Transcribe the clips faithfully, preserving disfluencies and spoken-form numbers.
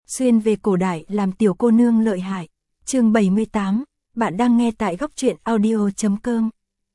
xuyên về cổ đại làm tiểu cô nương lợi hại. Chương bảy mươi tám, bạn đang nghe tại góc truyện audio chấm com.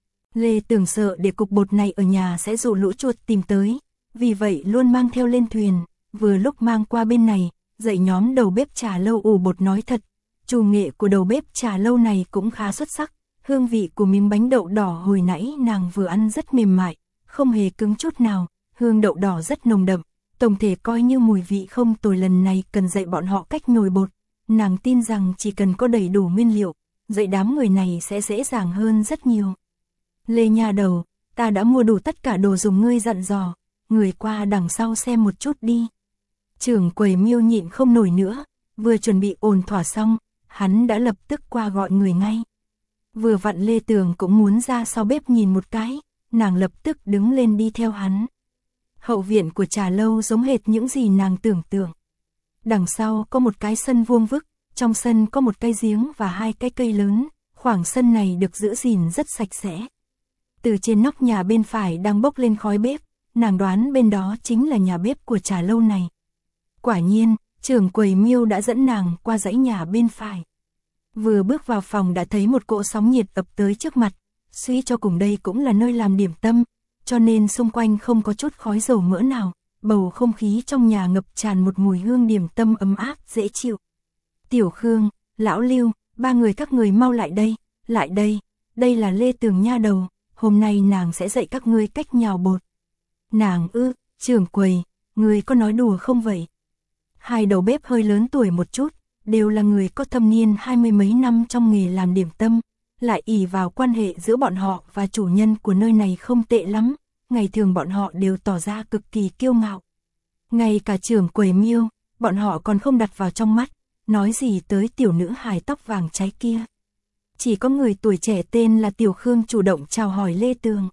Lê Tường sợ để cục bột này ở nhà sẽ dụ lũ chuột tìm tới, vì vậy luôn mang theo lên thuyền, vừa lúc mang qua bên này, dạy nhóm đầu bếp trà lâu ủ bột. Nói thật, chủ nghệ của đầu bếp trà lâu này cũng khá xuất sắc, hương vị của miếng bánh đậu đỏ hồi nãy nàng vừa ăn rất mềm mại, không hề cứng chút nào, hương đậu đỏ rất nồng đậm, tổng thể coi như mùi vị không tồi. Lần này cần dạy bọn họ cách nhồi bột, nàng tin rằng chỉ cần có đầy đủ nguyên liệu, dạy đám người này sẽ dễ dàng hơn rất nhiều. Lê nha đầu, ta đã mua đủ tất cả đồ dùng ngươi dặn dò, người qua đằng sau xem một chút đi. Trưởng quầy Miêu nhịn không nổi nữa, vừa chuẩn bị ổn thỏa xong, hắn đã lập tức qua gọi người ngay. Vừa vặn Lê Tường cũng muốn ra sau bếp nhìn một cái, nàng lập tức đứng lên đi theo hắn. Hậu viện của trà lâu giống hệt những gì nàng tưởng tượng. Đằng sau có một cái sân vuông vức, trong sân có một cái giếng và hai cái cây lớn, khoảng sân này được giữ gìn rất sạch sẽ. Từ trên nóc nhà bên phải đang bốc lên khói bếp, nàng đoán bên đó chính là nhà bếp của trà lâu này. Quả nhiên, trưởng quầy Miêu đã dẫn nàng qua dãy nhà bên phải. Vừa bước vào phòng đã thấy một cỗ sóng nhiệt ập tới trước mặt, suy cho cùng đây cũng là nơi làm điểm tâm, cho nên xung quanh không có chút khói dầu mỡ nào, bầu không khí trong nhà ngập tràn một mùi hương điểm tâm ấm áp dễ chịu. Tiểu Khương, Lão Lưu, ba người các người mau lại đây, lại đây, đây là Lê Tường nha đầu, hôm nay nàng sẽ dạy các ngươi cách nhào bột. Nàng ư, trưởng quầy, người có nói đùa không vậy? Hai đầu bếp hơi lớn tuổi một chút, đều là người có thâm niên hai mươi mấy năm trong nghề làm điểm tâm, lại ỷ vào quan hệ giữa bọn họ và chủ nhân của nơi này không tệ lắm, ngày thường bọn họ đều tỏ ra cực kỳ kiêu ngạo. Ngay cả trưởng quầy Miêu, bọn họ còn không đặt vào trong mắt, nói gì tới tiểu nữ hài tóc vàng cháy kia. Chỉ có người tuổi trẻ tên là Tiểu Khương chủ động chào hỏi Lê Tường.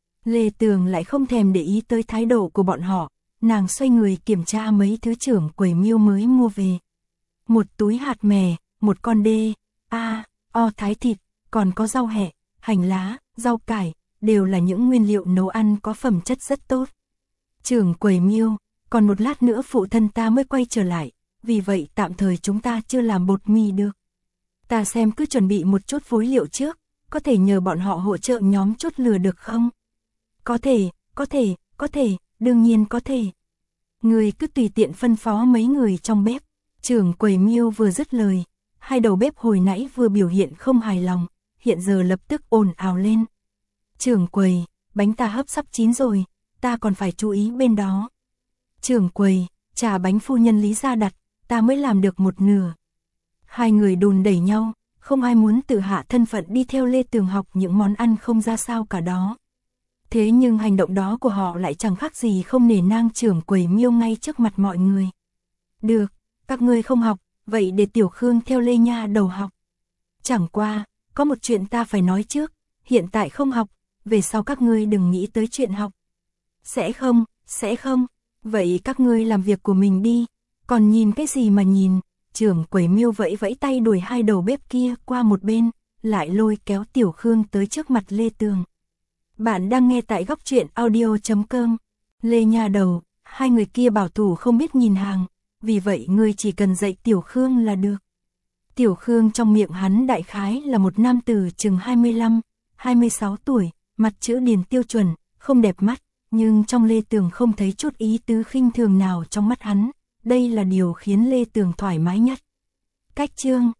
Lê Tường lại không thèm để ý tới thái độ của bọn họ, nàng xoay người kiểm tra mấy thứ trưởng quầy Miêu mới mua về. Một túi hạt mè, một con đê, a, o thái thịt, còn có rau hẹ, hành lá, rau cải, đều là những nguyên liệu nấu ăn có phẩm chất rất tốt. Trưởng quầy Miêu, còn một lát nữa phụ thân ta mới quay trở lại, vì vậy tạm thời chúng ta chưa làm bột mì được. Ta xem cứ chuẩn bị một chút phối liệu trước, có thể nhờ bọn họ hỗ trợ nhóm chút lừa được không? Có thể, có thể, có thể, đương nhiên có thể. Người cứ tùy tiện phân phó mấy người trong bếp. Trưởng quầy Miêu vừa dứt lời, hai đầu bếp hồi nãy vừa biểu hiện không hài lòng, hiện giờ lập tức ồn ào lên. Trưởng quầy, bánh ta hấp sắp chín rồi, ta còn phải chú ý bên đó. Trưởng quầy, trà bánh phu nhân Lý gia đặt, ta mới làm được một nửa. Hai người đùn đẩy nhau, không ai muốn tự hạ thân phận đi theo Lê Tường học những món ăn không ra sao cả đó. Thế nhưng hành động đó của họ lại chẳng khác gì không nể nang trưởng quầy Miêu ngay trước mặt mọi người. Được, các ngươi không học, vậy để Tiểu Khương theo Lê nha đầu học. Chẳng qua, có một chuyện ta phải nói trước, hiện tại không học, về sau các ngươi đừng nghĩ tới chuyện học. Sẽ không, sẽ không, vậy các ngươi làm việc của mình đi, còn nhìn cái gì mà nhìn. Trưởng quầy Miêu vẫy vẫy tay đuổi hai đầu bếp kia qua một bên, lại lôi kéo Tiểu Khương tới trước mặt Lê Tường. Bạn đang nghe tại góc truyện audio chấm com. Lê nha đầu, hai người kia bảo thủ không biết nhìn hàng, vì vậy ngươi chỉ cần dạy Tiểu Khương là được. Tiểu Khương trong miệng hắn đại khái là một nam tử chừng hai mươi lăm, hai mươi sáu tuổi, mặt chữ điền tiêu chuẩn, không đẹp mắt, nhưng trong Lê Tường không thấy chút ý tứ khinh thường nào trong mắt hắn, đây là điều khiến Lê Tường thoải mái nhất. Cách chương